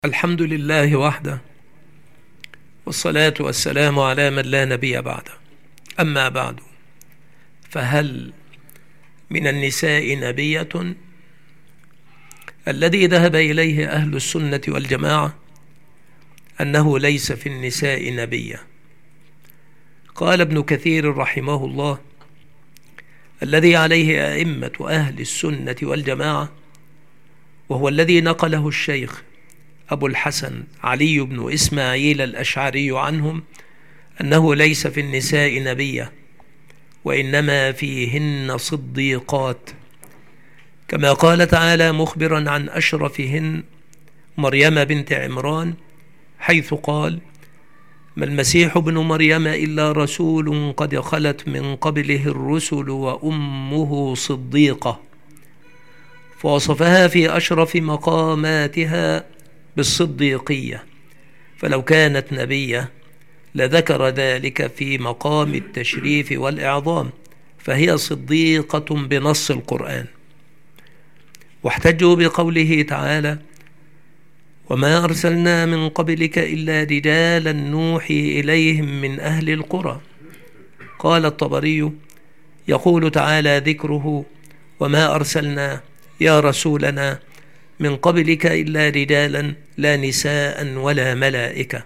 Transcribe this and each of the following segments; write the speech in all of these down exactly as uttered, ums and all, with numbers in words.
الحمد لله وحده، والصلاة والسلام على من لا نبي بعده. أما بعد، فهل من النساء نبية؟ الذي ذهب إليه أهل السنة والجماعة أنه ليس في النساء نبية. قال ابن كثير رحمه الله: الذي عليه أئمة أهل السنة والجماعة، وهو الذي نقله الشيخ أبو الحسن علي بن إسماعيل الأشعري عنهم، أنه ليس في النساء نبية، وإنما فيهن صديقات، كما قال تعالى مخبرا عن أشرفهن مريم بنت عمران، حيث قال: ما المسيح ابن مريم إلا رسول قد خلت من قبله الرسل وأمه صديقة، فوصفها في أشرف مقاماتها بالصديقية، فلو كانت نبية لذكر ذلك في مقام التشريف والإعظام، فهي صديقة بنص القرآن. واحتجوا بقوله تعالى: وما أرسلنا من قبلك إلا رجالا نوحي إليهم من أهل القرى. قال الطبري: يقول تعالى ذكره: وما أرسلنا يا رسولنا من قبلك إلا رجالا لا نساء ولا ملائكة.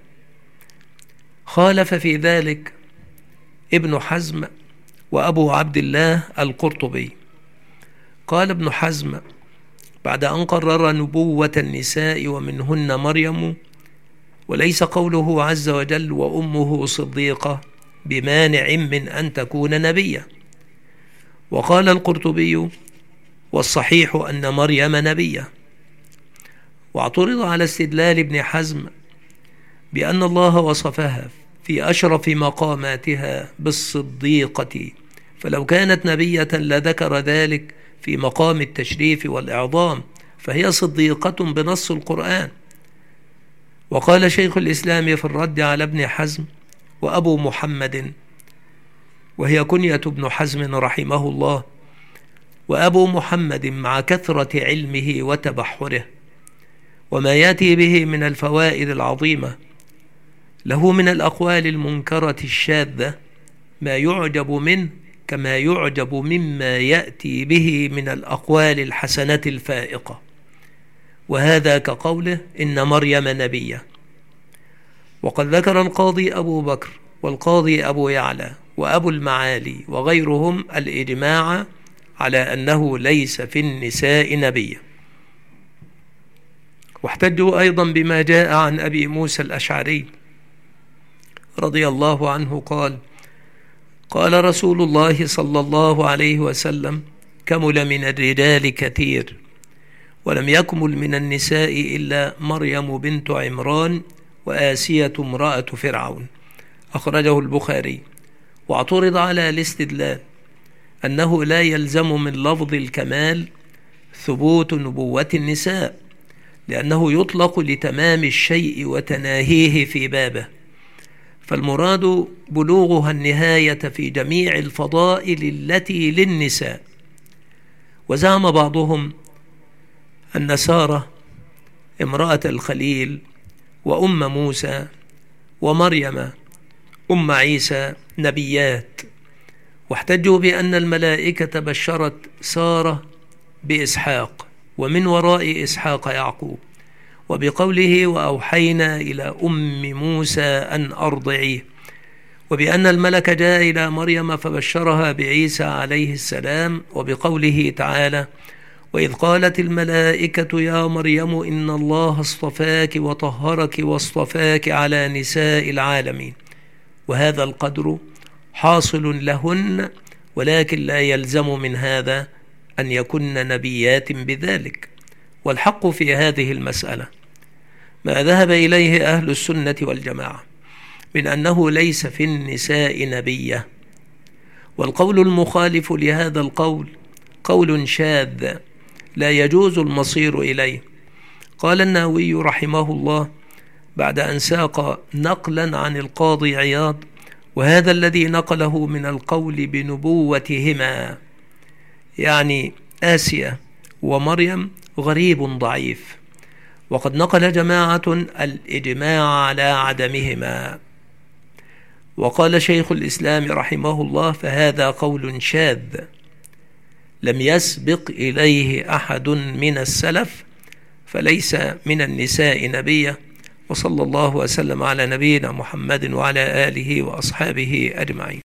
خالف في ذلك ابن حزم وأبو عبد الله القرطبي. قال ابن حزم: بعد أن قرر نبوة النساء ومنهن مريم، وليس قوله عز وجل وأمه صديقة بمانع من أن تكون نبية. وقال القرطبي: والصحيح أن مريم نبية. واعترض على استدلال ابن حزم بأن الله وصفها في أشرف مقاماتها بالصديقة، فلو كانت نبية لذكر ذلك في مقام التشريف والإعظام، فهي صديقة بنص القرآن. وقال شيخ الإسلام في الرد على ابن حزم: وأبو محمد، وهي كنية ابن حزم رحمه الله، وأبو محمد مع كثرة علمه وتبحره وما يأتي به من الفوائد العظيمة، له من الأقوال المنكرة الشاذة ما يعجب منه، كما يعجب مما يأتي به من الأقوال الحسنة الفائقة، وهذا كقوله إن مريم نبية. وقد ذكر القاضي أبو بكر والقاضي أبو يعلى وأبو المعالي وغيرهم الإجماع على أنه ليس في النساء نبية. واحتجوا أيضا بما جاء عن أبي موسى الأشعري رضي الله عنه قال: قال رسول الله صلى الله عليه وسلم: كمل من الرجال كثير، ولم يكمل من النساء إلا مريم بنت عمران وآسية امرأة فرعون. أخرجه البخاري. واعترض على الاستدلال أنه لا يلزم من لفظ الكمال ثبوت نبوة النساء، لأنه يطلق لتمام الشيء وتناهيه في بابه، فالمراد بلوغها النهاية في جميع الفضائل التي للنساء. وزعم بعضهم أن سارة امرأة الخليل وأم موسى ومريم أم عيسى نبيات، واحتجوا بأن الملائكة بشرت سارة بإسحاق، ومن وراء إسحاق يعقوب، وبقوله وأوحينا إلى أم موسى أن أرضعيه، وبأن الملك جاء إلى مريم فبشرها بعيسى عليه السلام، وبقوله تعالى وإذ قالت الملائكة يا مريم إن الله اصطفاك وطهرك واصطفاك على نساء العالمين. وهذا القدر حاصل لهن، ولكن لا يلزم من هذا أن يكن نبيات بذلك. والحق في هذه المسألة ما ذهب إليه أهل السنة والجماعة من أنه ليس في النساء نبية، والقول المخالف لهذا القول قول شاذ لا يجوز المصير إليه. قال النووي رحمه الله بعد أن ساق نقلا عن القاضي عياض: وهذا الذي نقله من القول بنبوتهما، يعني آسيا ومريم، غريب ضعيف، وقد نقل جماعة الإجماع على عدمهما. وقال شيخ الإسلام رحمه الله: فهذا قول شاذ لم يسبق إليه أحد من السلف، فليس من النساء نبيا. وصلى الله وسلم على نبينا محمد وعلى آله وأصحابه أجمعين.